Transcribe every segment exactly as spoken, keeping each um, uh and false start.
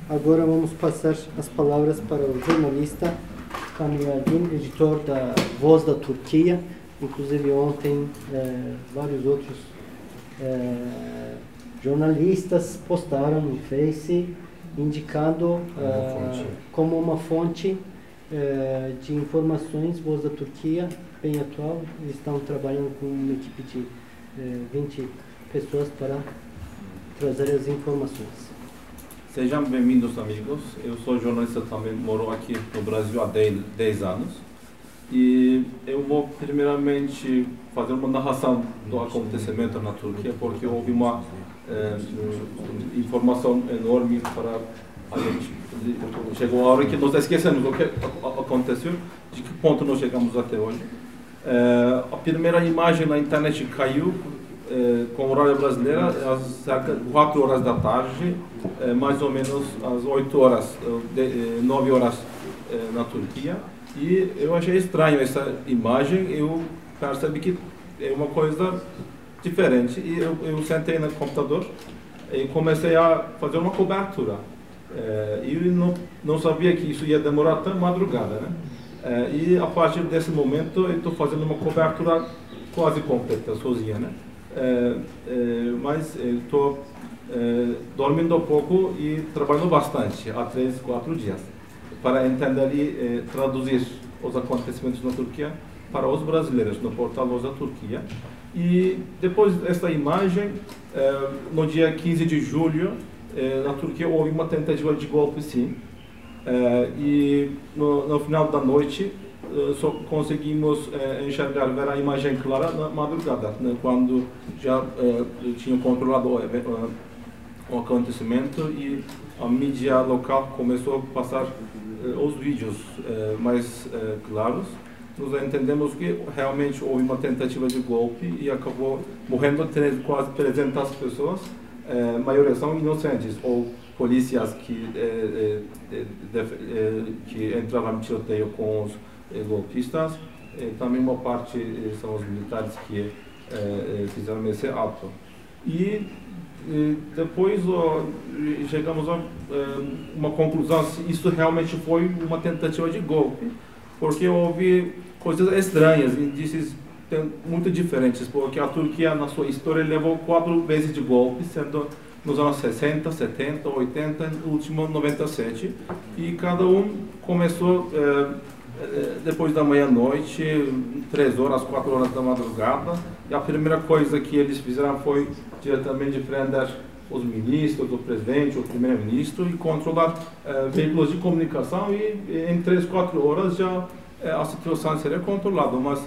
Agora vamos passar as palavras para o jornalista Kamil Aydin, editor da Voz da Turquia. Inclusive ontem eh, vários outros eh, jornalistas postaram no Face indicando eh, como uma fonte eh, de informações Voz da Turquia, bem atual. Eles estão trabalhando com uma equipe de eh, vinte pessoas para trazer as informações. Sejam bem-vindos, amigos. Eu sou jornalista também, moro aqui no Brasil há dez anos. E eu vou primeiramente fazer uma narração do acontecimento na Turquia, porque houve uma eh, informação enorme para a gente. Chegou a hora que nós esquecemos o que aconteceu, de que ponto nós chegamos até hoje. Eh, a primeira imagem na internet caiu eh, com o horário brasileiro às cerca de quatro horas da tarde, eh, mais ou menos às oito horas, de, nove horas eh, na Turquia. E eu achei estranho essa imagem, eu percebi que é uma coisa diferente. E eu, eu sentei no computador e comecei a fazer uma cobertura. É, e eu não, não sabia que isso ia demorar tão madrugada, né? É, e a partir desse momento eu estou fazendo uma cobertura quase completa, sozinha, né? É, é, mas estou é, dormindo um pouco e trabalhando bastante, há três, quatro dias, para entender e eh, traduzir os acontecimentos na Turquia para os brasileiros no portal Voz da Turquia. E depois dessa imagem, eh, no dia quinze de julho, eh, na Turquia houve uma tentativa de golpe, sim. Eh, e no, no final da noite, eh, só conseguimos eh, enxergar, ver a imagem clara na madrugada, né, quando já eh, tinham controlado o, eh, o acontecimento e a mídia local começou a passar os vídeos eh, mais eh, claros. Nós entendemos que realmente houve uma tentativa de golpe e acabou morrendo quase trezentas pessoas. Eh, a maioria são inocentes ou polícias que, eh, eh, def, eh, que entraram em tiroteio com os eh, golpistas. Eh, também uma parte eh, são os militares que eh, fizeram esse ato. E E depois ó, chegamos a uh, uma conclusão se isso realmente foi uma tentativa de golpe, porque houve coisas estranhas, indícios muito diferentes, porque a Turquia na sua história levou quatro vezes de golpe, sendo nos anos sessenta, setenta, oitenta, no último noventa e sete, e cada um começou uh, depois da meia-noite, três horas, quatro horas da madrugada, e a primeira coisa que eles fizeram foi diretamente prender os ministros, o presidente, o primeiro-ministro e controlar eh, veículos de comunicação e, e em três, quatro horas já eh, a situação seria controlada. Mas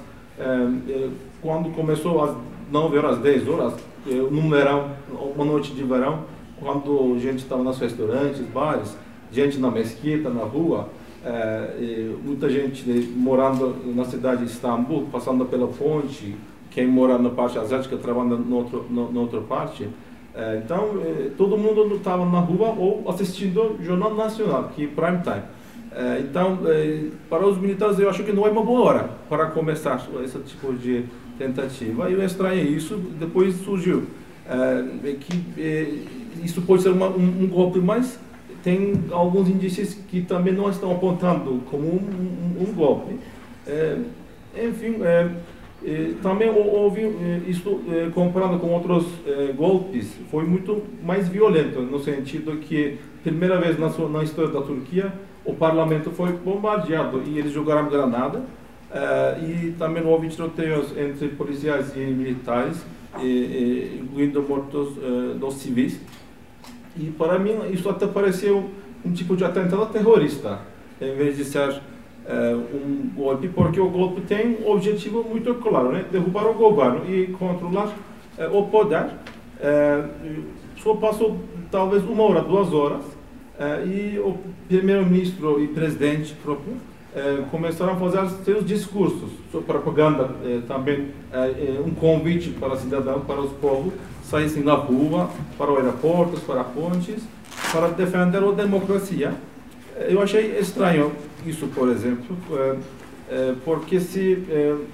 eh, quando começou às nove horas, dez horas, eh, no verão, uma noite de verão, quando a gente estava nos restaurantes, bares, gente na mesquita, na rua, eh, muita gente morando na cidade de Istambul, passando pela ponte, quem mora na parte asiática trabalhando na outra parte. É, então, é, todo mundo estava na rua ou assistindo o Jornal Nacional, que é prime time. É, então, é, para os militares, eu acho que não é uma boa hora para começar esse tipo de tentativa. Eu estranhei isso, depois surgiu é, que é, isso pode ser uma, um, um golpe, mas tem alguns indícios que também não estão apontando como um, um, um golpe. É, enfim, é, Eh, também houve eh, isso eh, comparado com outros eh, golpes, foi muito mais violento, no sentido que primeira vez na, sua, na história da Turquia o parlamento foi bombardeado e eles jogaram granada, eh, e também houve tiroteios entre policiais e militares, eh, eh, incluindo mortos eh, dos civis. E para mim isso até pareceu um tipo de atentado terrorista, em vez de ser Uh, um golpe, porque o golpe tem um objetivo muito claro, né? Derrubar o governo e controlar uh, o poder. Uh, só passou talvez uma hora, duas horas, uh, e o primeiro-ministro e presidente próprio uh, começaram a fazer seus discursos, sua propaganda, uh, também uh, um convite para cidadãos, para os povos saíssem na rua, para os aeroportos, para pontes, para defender a democracia. Eu achei estranho isso, por exemplo, porque se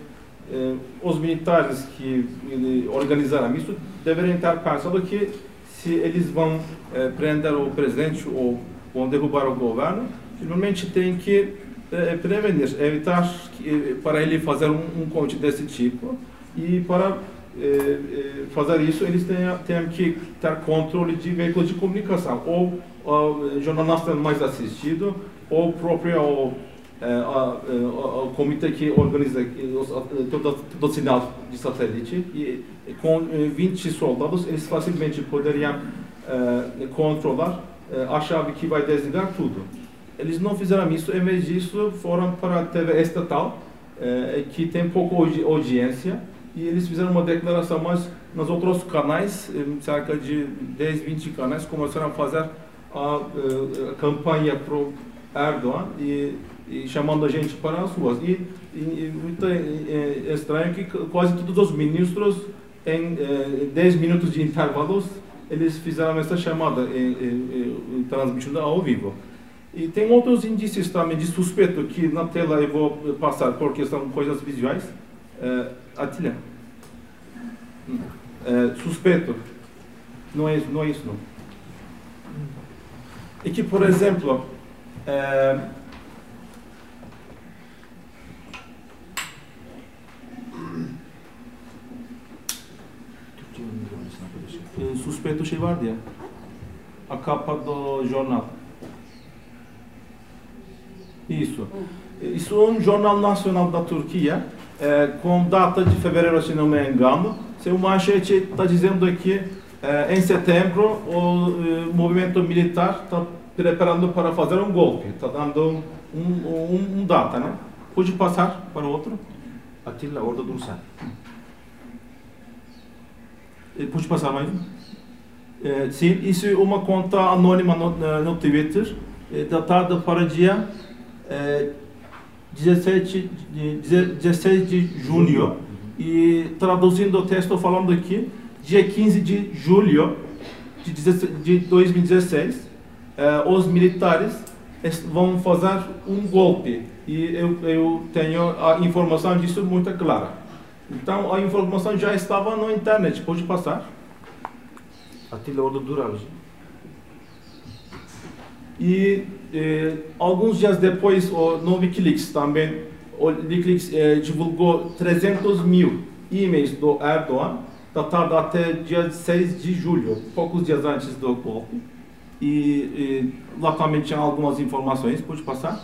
os militares que organizaram isso deveriam estar pensando que se eles vão prender o presidente ou vão derrubar o governo, normalmente tem que eh, prevenir, evitar que, para ele fazer um, um convite desse tipo, e para eh, fazer isso eles têm, têm que ter controle de veículos de comunicação, ou o Jornal Nacional mais assistido, ou próprio o, o, o comitê que organiza todo o sinal de satélite, e com vinte soldados eles facilmente poderiam uh, controlar uh, a chave que vai desligar tudo. Eles não fizeram isso, em vez disso foram para a T V estatal, uh, que tem pouca audiência, e eles fizeram uma declaração, mas nos outros canais, cerca de dez, vinte canais, começaram a fazer a, a, a campanha pro Erdogan e, e chamando a gente para as ruas. E, e, e muito é, é estranho que quase todos os ministros, em é, dez minutos de intervalos, eles fizeram essa chamada, é, é, é, transmitindo ao vivo. E tem outros indícios também de suspeito que na tela eu vou passar, porque são coisas visuais. É, Atila. É, suspeito. Não é, não é isso, não. E que, por exemplo, é, suspeito şey vardı ya, a capa do jornal. Isso. Isso é um jornal nacional da Turquia, é, com data de fevereiro, se não me engano. Seu manchete está dizendo que é, em setembro o é, movimento militar está preparando para fazer um golpe. Está dando um, um, um data, né? Pode passar para o outro? Atilla, orada dur sen. Pode passar mais um? É, sim, isso é uma conta anônima no, no Twitter, é, datada para dia é, dezessete de junho, e traduzindo o texto falando aqui, dia quinze de julho de dois mil e dezesseis, é, os militares vão fazer um golpe, e eu, eu tenho a informação disso muito clara. Então a informação já estava na internet, pode passar? Atilla, orada dur abicim. E eh, alguns dias depois, o, no Wikileaks também, o Wikileaks eh, divulgou trezentos mil e-mails do Erdogan, datado até dia seis de julho, poucos dias antes do golpe. E, e lá também tinha algumas informações, pode passar?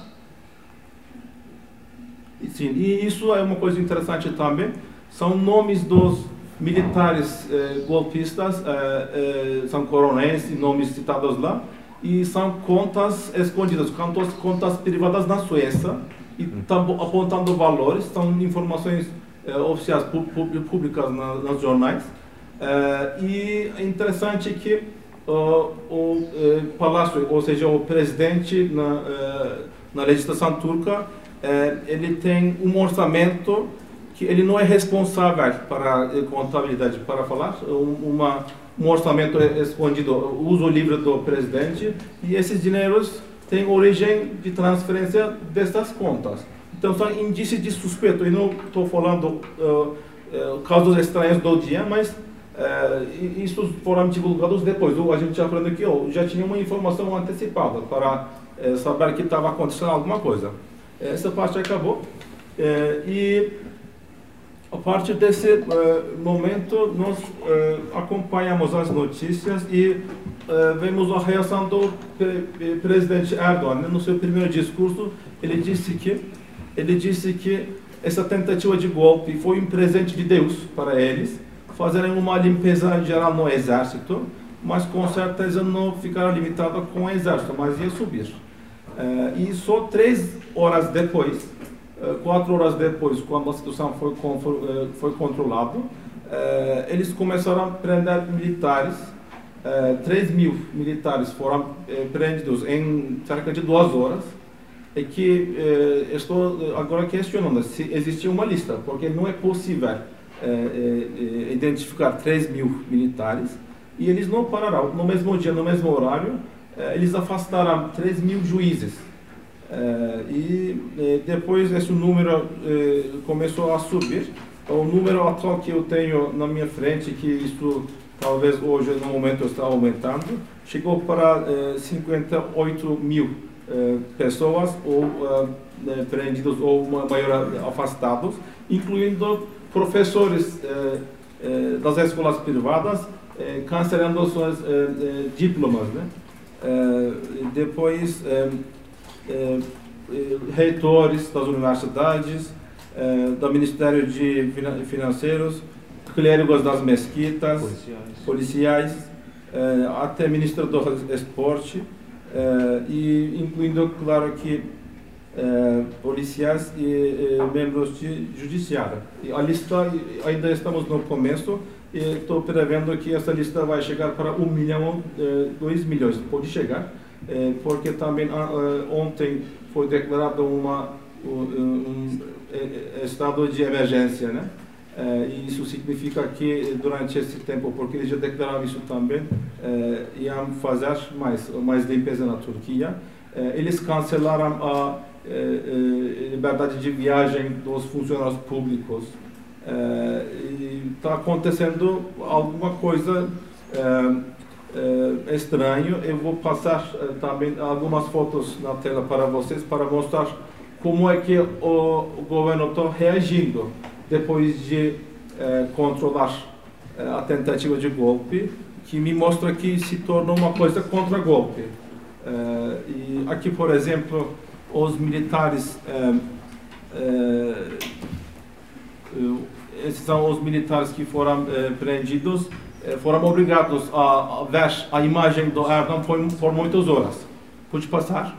E, sim, e isso é uma coisa interessante também, são nomes dos militares eh, golpistas, eh, eh, são coronéis, nomes citados lá, e são contas escondidas, contas, contas privadas na Suécia, e estão apontando valores, são informações eh, oficiais públicas na, nos jornais. Eh, e é interessante que uh, o eh, palácio, ou seja, o presidente na, eh, na legislação turca, eh, ele tem um orçamento que ele não é responsável para a contabilidade, para falar, um, uma, um orçamento escondido, uso livre do presidente, e esses dinheiros têm origem de transferência dessas contas. Então são indícios de suspeito. Eu não estou falando uh, uh, casos estranhos do dia, mas uh, isso foram divulgados depois. A gente já aprendeu que oh, já tinha uma informação antecipada para uh, saber que estava acontecendo alguma coisa. Essa parte acabou. Uh, e a partir desse uh, momento, nós uh, acompanhamos as notícias e uh, vemos a reação do pre presidente Erdogan. No seu primeiro discurso, ele disse que ele disse que essa tentativa de golpe foi um presente de Deus para eles, fazerem uma limpeza geral no exército, mas com certeza não ficará limitada com o exército, mas ia subir. Uh, e só três horas depois, quatro horas depois, quando a situação foi, foi controlada, eh, eles começaram a prender militares. Eh, três mil militares foram eh, prendidos em cerca de duas horas. E que eh, estou agora questionando se existe uma lista, porque não é possível eh, eh, identificar três mil militares. E eles não pararam. No mesmo dia, no mesmo horário, eh, eles afastaram três mil juízes. Uh, e uh, depois esse número uh, começou a subir. O número atual que eu tenho na minha frente, que isso talvez hoje no momento está aumentando, chegou para eh, cinquenta e oito mil eh, pessoas ou eh, prendidos ou maior afastados, incluindo professores eh, eh, das escolas privadas, eh, cancelando suas eh, eh, diplomas, né? Eh, depois, eh, eh, reitores das universidades, eh, do Ministério de Financeiros, clérigos das mesquitas, policiais, policiais eh, até ministro do esporte, eh, e incluindo, claro que, eh, policiais e eh, membros de judiciário. E a lista, ainda estamos no começo, e estou prevendo que essa lista vai chegar para um milhão, eh, dois milhões, pode chegar, eh, porque também ah, ontem foi declarado uma, um, um, um estado de emergência, né? Uh, e isso significa que durante esse tempo, porque eles já declararam isso também, uh, iam fazer mais, mais limpeza na Turquia. Uh, eles cancelaram a uh, uh, liberdade de viagem dos funcionários públicos. Uh, e está acontecendo alguma coisa uh, uh, estranha. Eu vou passar uh, também algumas fotos na tela para vocês, para mostrar como é que o, o governo está reagindo depois de eh, controlar eh, a tentativa de golpe, que me mostra que se tornou uma coisa contra golpe. Eh, e aqui, por exemplo, os militares, eh, eh, esses são os militares que foram eh, prendidos, eh, foram obrigados a, a ver a imagem do Erdogan por, por muitas horas. Pode passar?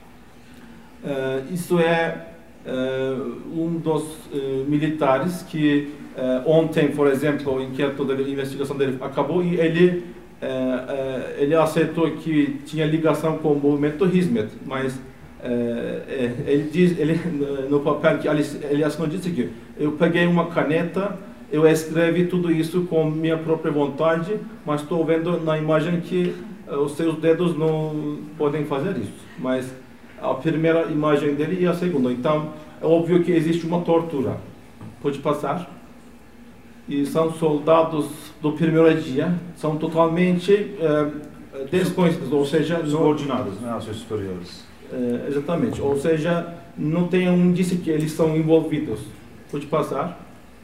Eh, isso é Uh, um dos uh, militares que uh, ontem, por exemplo, o inquérito da investigação dele acabou e ele, uh, uh, ele aceitou que tinha ligação com o movimento Hizmet, mas uh, ele diz, ele, no papel que ele assinou, disse que eu peguei uma caneta, eu escrevi tudo isso com minha própria vontade, mas estou vendo na imagem que uh, os seus dedos não podem fazer isso. Mas a primeira imagem dele e a segunda. Então, é óbvio que existe uma tortura. Pode passar? E são soldados do primeiro dia, são totalmente uh, desconhecidos, ou seja... Subordinados, não, seus superiores. Uh, exatamente, ou seja, não tem um indício que eles são envolvidos. Pode passar?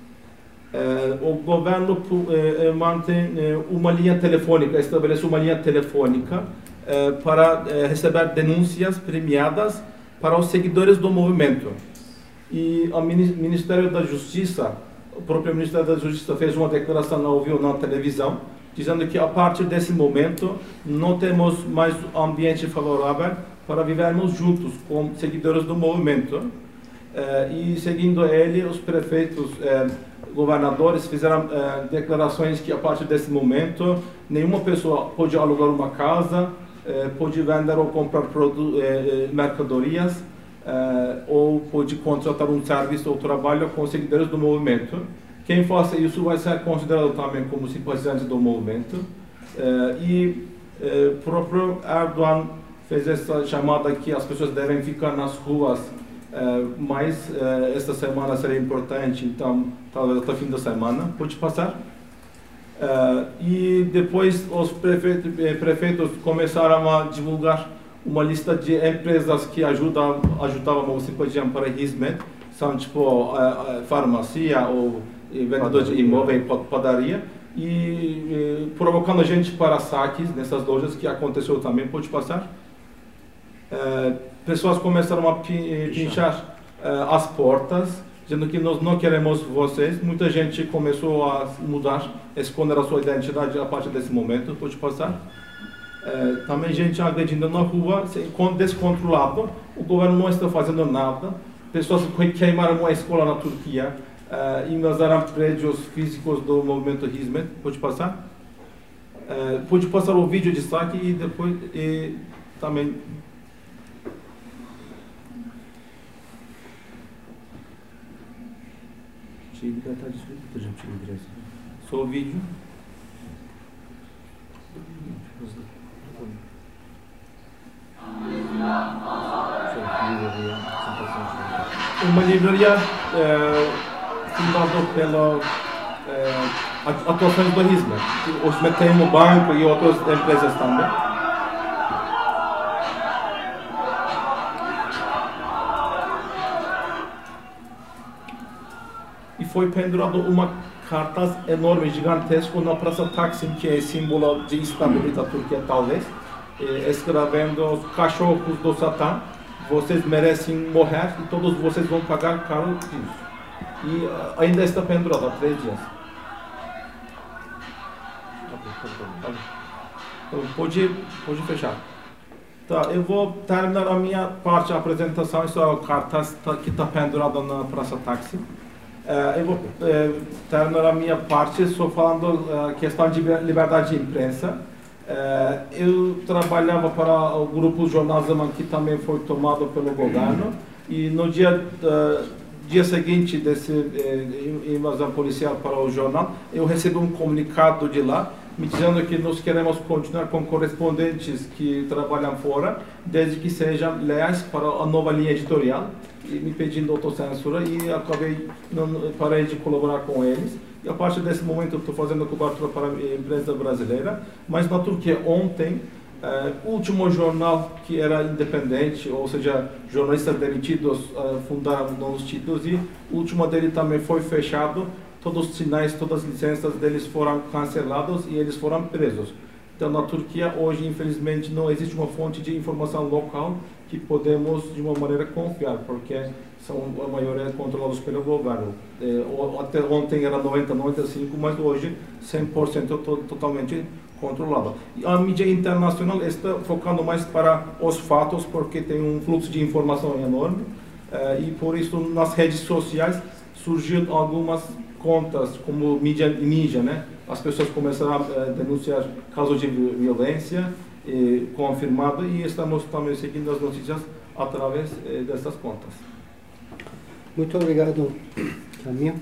Uh, o governo uh, mantém uh, uma linha telefônica, estabelece uma linha telefônica Uh, para uh, receber denúncias premiadas para os seguidores do movimento. E o Ministério da Justiça, o próprio Ministério da Justiça fez uma declaração ao vivo na televisão, dizendo que a partir desse momento não temos mais ambiente favorável para vivermos juntos como seguidores do movimento. Uh, e seguindo ele, os prefeitos, uh, governadores fizeram uh, declarações que a partir desse momento nenhuma pessoa pode alugar uma casa, Eh, pode vender ou comprar eh, mercadorias, eh, ou pode contratar um serviço ou trabalho com seguidores do movimento. Quem faça isso vai ser considerado também como simpatizante do movimento. Eh, e o eh, próprio Erdogan fez essa chamada que as pessoas devem ficar nas ruas, eh, mas eh, esta semana será importante, então talvez até o fim da semana. Pode passar? Uh, e depois os prefeitos, prefeitos começaram a divulgar uma lista de empresas que ajudam, ajudavam o simpatiam para Hizmet, são tipo uh, uh, farmácia ou vendedor de imóvel, padaria, e, e provocando gente para saques nessas lojas, que aconteceu também. Pode passar? Uh, pessoas começaram a pinchar uh, as portas, dizendo que nós não queremos vocês. Muita gente começou a mudar, esconder a sua identidade a partir desse momento. Pode passar? É, também gente agredindo na rua, descontrolado. O governo não está fazendo nada. Pessoas queimaram uma escola na Turquia, é, invadiram prédios físicos do movimento Hizmet. Pode passar? É, pode passar o vídeo de saque e depois e também... Só o vídeo. Uma livraria é, fundada pela é, atuações do Hizmet. O Hizmet tem um banco e outras empresas também. foi pendurado uma cartaz enorme, gigantesco na Praça Taksim, que é símbolo de instabilidade da Turquia, talvez, eh, escrevendo: os cachorros do Satã, vocês merecem morrer e todos vocês vão pagar caro isso. E uh, ainda está pendurado há três dias. Então, pode, pode fechar. Tá, eu vou terminar a minha parte da apresentação. Isso é o cartaz que está pendurado na Praça Taksim. Uh, eu vou uh, terminar a minha parte só falando a uh, questão de liberdade de imprensa. Uh, eu trabalhava para o grupo Jornal Zaman, que também foi tomado pelo governo, e no dia, uh, dia seguinte dessa uh, invasão policial para o jornal, eu recebi um comunicado de lá, me dizendo que nós queremos continuar com correspondentes que trabalham fora, desde que sejam leais para a nova linha editorial, e me pedindo autocensura, e acabei, não, parei de colaborar com eles. E a partir desse momento eu estou fazendo cobertura para a imprensa brasileira, mas na Turquia ontem, uh, o último jornal que era independente, ou seja, jornalistas demitidos uh, fundaram novos títulos, e o último dele também foi fechado, todos os sinais, todas as licenças deles foram cancelados e eles foram presos. Então na Turquia hoje, infelizmente, não existe uma fonte de informação local que podemos de uma maneira confiar, porque são a maioria controlados pelo governo. É, até ontem era noventa, noventa e cinco, mas hoje cem por cento to totalmente controlado. E a mídia internacional está focando mais para os fatos, porque tem um fluxo de informação enorme, é, e por isso nas redes sociais surgiram algumas contas como mídia ninja, né? As pessoas começaram a uh, denunciar casos de violência eh, confirmado, e estamos também seguindo as notícias através eh, dessas contas. Muito obrigado, Camilo.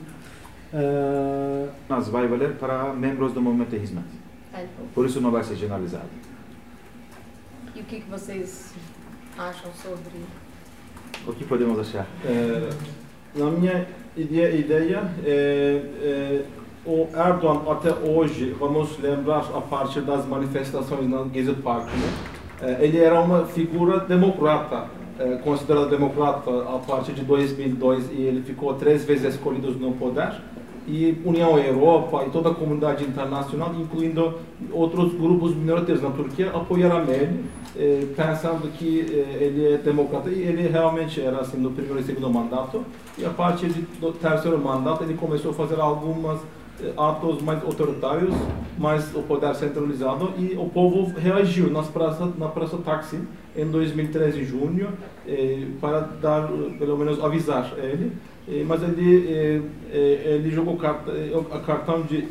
Uh... Mas vai valer para membros do movimento de Hizmet. Por isso não vai ser generalizado. E o que, que vocês acham sobre? O que podemos achar? É, na minha ideia, ideia é, é, o Erdogan até hoje, vamos lembrar a partir das manifestações na Gezi Park, né? É, ele era uma figura democrata, é, considerada democrata a partir de dois mil e dois, e ele ficou três vezes escolhido no poder. E União Europeia e toda a comunidade internacional, incluindo outros grupos minoritários na Turquia, apoiaram ele, eh, pensando que eh, ele é democrata, e ele realmente era assim no primeiro e segundo mandato. E a partir do terceiro mandato ele começou a fazer alguns eh, atos mais autoritários, mais o poder centralizado, e o povo reagiu nas praças, na Praça Taksim em dois mil e treze, em junho, eh, para dar, pelo menos avisar ele. Mas ele, ele jogou a cartão de,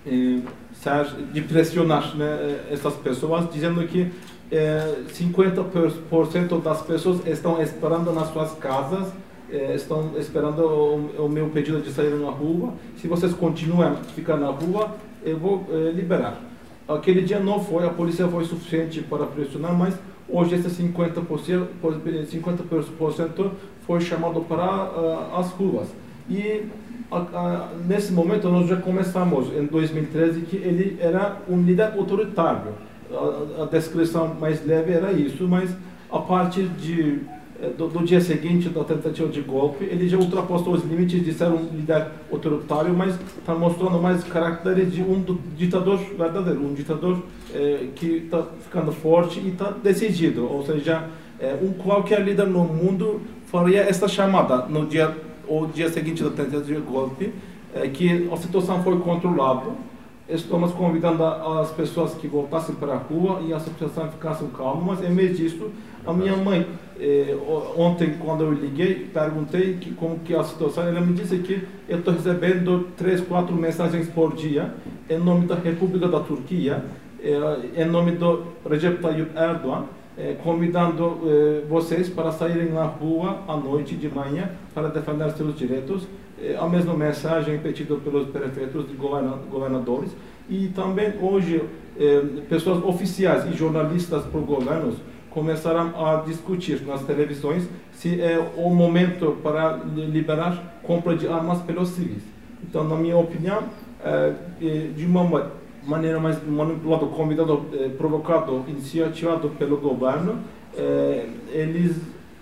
de pressionar, né, essas pessoas, dizendo que cinquenta por cento das pessoas estão esperando nas suas casas, estão esperando o, o meu pedido de sair na rua. Se vocês continuam a ficar na rua, eu vou liberar. Aquele dia não foi, a polícia foi suficiente para pressionar, mas hoje esse cinquenta por cento, cinquenta por cento foi chamado para uh, as ruas. E uh, uh, nesse momento nós já começamos, em dois mil e treze, que ele era um líder autoritário. A, a descrição mais leve era isso, mas a partir de, do, do dia seguinte da tentativa de golpe, ele já ultrapassou os limites de ser um líder autoritário, mas está mostrando mais caracteres de um ditador verdadeiro, um ditador eh, que está ficando forte e está decidido. Ou seja, eh, um qualquer líder no mundo faria esta chamada no dia, o dia seguinte da tentativa de golpe, eh, que a situação foi controlada. Estamos convidando as pessoas que voltassem para a rua e a situação ficasse calma, mas em vez disso, a minha mãe, eh, ontem quando eu liguei, perguntei que, como que a situação, ela me disse que eu estou recebendo três, quatro mensagens por dia em nome da República da Turquia, eh, em nome do Recep Tayyip Erdogan, eh, convidando eh, vocês para saírem na rua à noite, de manhã, para defender seus direitos. A mesma mensagem pedida pelos prefeitos e governadores, e também hoje eh, pessoas oficiais e jornalistas por governos começaram a discutir nas televisões se é o momento para liberar compra de armas pelos civis. Então, na minha opinião, eh, de uma maneira mais manipulada, convidado, eh, provocado, iniciativado pelo governo, eh, eles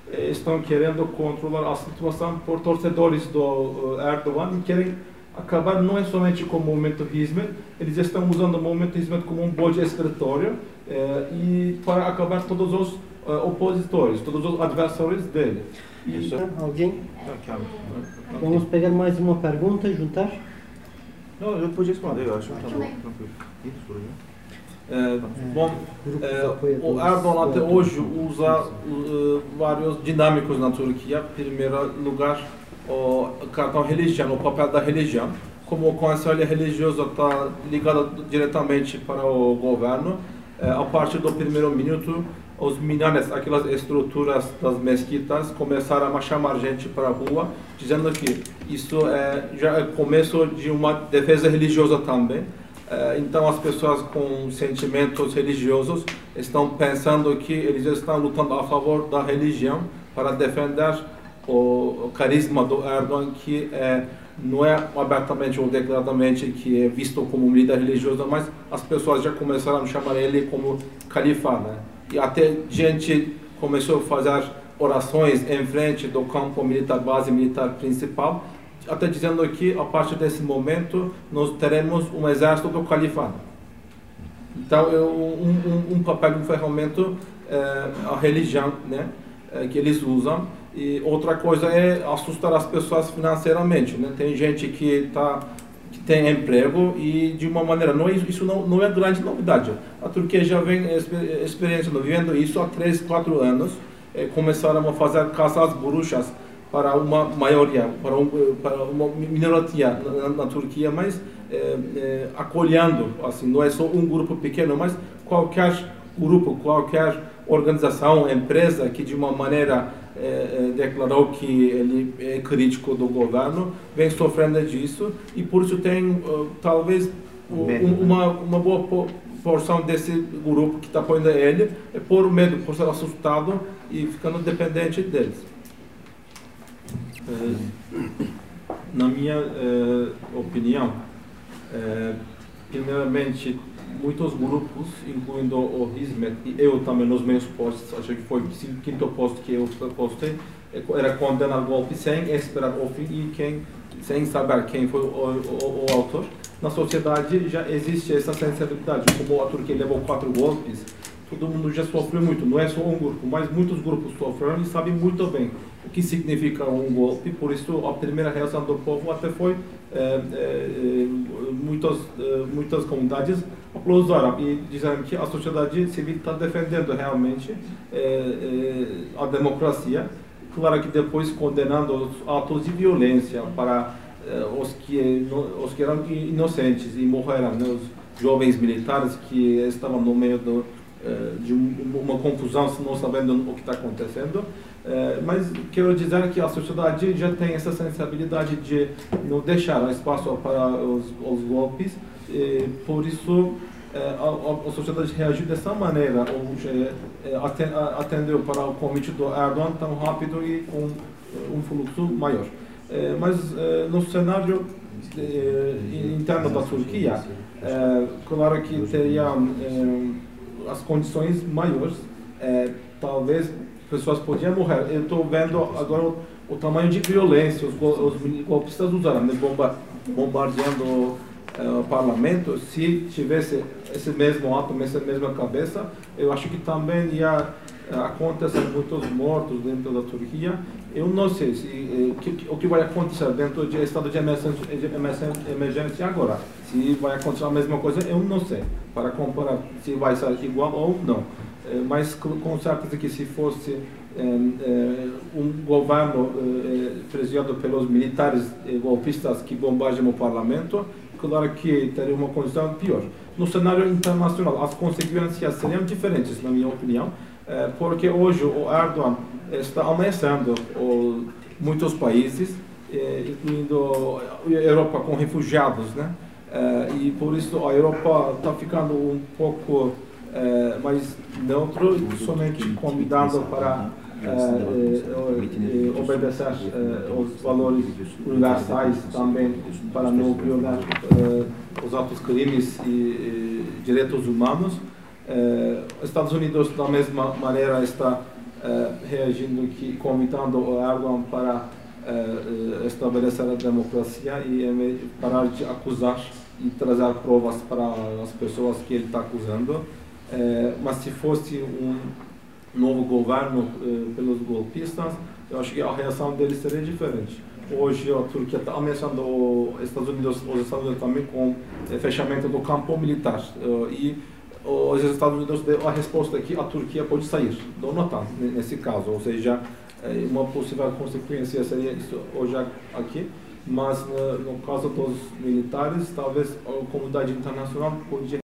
estão querendo controlar a situação por torcedores do uh, Erdogan e querem acabar não é somente com o movimento Hizmet, eles estão usando o movimento Hizmet como um bode expiatório uh, e para acabar todos os uh, opositores, todos os adversários dele. E... Alguém? Vamos pegar mais uma pergunta, juntar? Não, eu podia responder, eu acho que está bom, tranquilo. É, bom, é, o Erdogan até hoje usa uh, vários dinâmicos na Turquia. Em primeiro lugar, o cartão religião, o papel da religião. Como o conselho religioso está ligado diretamente para o governo, é, a partir do primeiro minuto, os minares, aquelas estruturas das mesquitas, começaram a chamar gente para a rua, dizendo que isso é, já é começo de uma defesa religiosa também. Então as pessoas com sentimentos religiosos estão pensando que eles estão lutando a favor da religião para defender o carisma do Erdogan, que é, não é abertamente ou declaradamente que é visto como um líder religioso, mas as pessoas já começaram a chamar ele como califa, né? E até gente começou a fazer orações em frente do campo militar, base militar principal, até dizendo que a partir desse momento nós teremos um exército do califado. Então é um, um, um papel, um ferramenta, é, a religião, né, é, que eles usam. E outra coisa é assustar as pessoas financeiramente, né? Tem gente que tá que tem emprego e de uma maneira não isso não, não é grande novidade. A Turquia já vem experienciando, vivendo isso há três, quatro anos. É, começaram a fazer caças bruxas para uma maioria, para, um, para uma minoria na, na Turquia, mas é, é, acolhendo, assim, não é só um grupo pequeno, mas qualquer grupo, qualquer organização, empresa que de uma maneira é, é, declarou que ele é crítico do governo, vem sofrendo disso e por isso tem uh, talvez um, uma, uma boa porção desse grupo que está apoiando ele, é por medo, por ser assustado e ficando dependente deles. Na minha uh, opinião, uh, primeiramente, muitos grupos, incluindo o Hizmet e eu também nos meus posts, acho que foi o quinto post que eu postei, era condenar o golpe sem esperar o fim e quem, sem saber quem foi o, o, o autor. Na sociedade já existe essa sensibilidade, como a Turquia levou quatro golpes, todo mundo já sofreu muito, não é só um grupo, mas muitos grupos sofreram e sabem muito bem o que significa um golpe, por isso a primeira reação do povo até foi, é, é, muitas, é, muitas comunidades aplaudiram e disseram que a sociedade civil está defendendo realmente é, é, a democracia, claro que depois condenando os atos de violência para é, os, que, os que eram inocentes e morreram, né, os jovens militares que estavam no meio do de uma confusão, não sabendo o que está acontecendo, mas quero dizer que a sociedade já tem essa sensibilidade de não deixar espaço para os, os golpes, por isso a, a sociedade reagiu dessa maneira, ou atendeu para o convite do Erdogan tão rápido e com um fluxo maior. Mas no cenário interno da Turquia, claro que teria as condições maiores, é, talvez pessoas podiam morrer. Eu estou vendo agora o, o tamanho de violência os, os golpistas usaram, né, bomba, bombardeando é, o parlamento. Se tivesse esse mesmo ato, essa mesma cabeça, eu acho que também ia é, acontecer muitos mortos dentro da Turquia. Eu não sei se, é, que, o que vai acontecer dentro de estado de emergência, de emergência agora. Se vai acontecer a mesma coisa, eu não sei, para comparar se vai ser igual ou não. É, mas com certeza que se fosse é, é, um governo é, presidido pelos militares é, golpistas que bombardeiam o parlamento, claro que teria uma condição pior. No cenário internacional, as consequências seriam diferentes, na minha opinião, é, porque hoje o Erdogan está ameaçando o, muitos países, é, incluindo a Europa com refugiados, né? É, e por isso a Europa está ficando um pouco é, mais neutro, somente convidando para é, é, obedecer é, os valores universais também, para não violar é, os atos crimes e, e direitos humanos. É, Estados Unidos da mesma maneira está reagindo, que, convidando o Erdogan para estabelecer a democracia e parar de acusar e trazer provas para as pessoas que ele está acusando. Mas se fosse um novo governo pelos golpistas, eu acho que a reação deles seria diferente. Hoje a Turquia está ameaçando os Estados Unidos, os Estados Unidos também com o fechamento do campo militar. E os Estados Unidos deu a resposta que a Turquia pode sair da OTAN, nesse caso. Ou seja, uma possível consequência seria isso hoje aqui. Mas no caso dos militares, talvez a comunidade internacional podia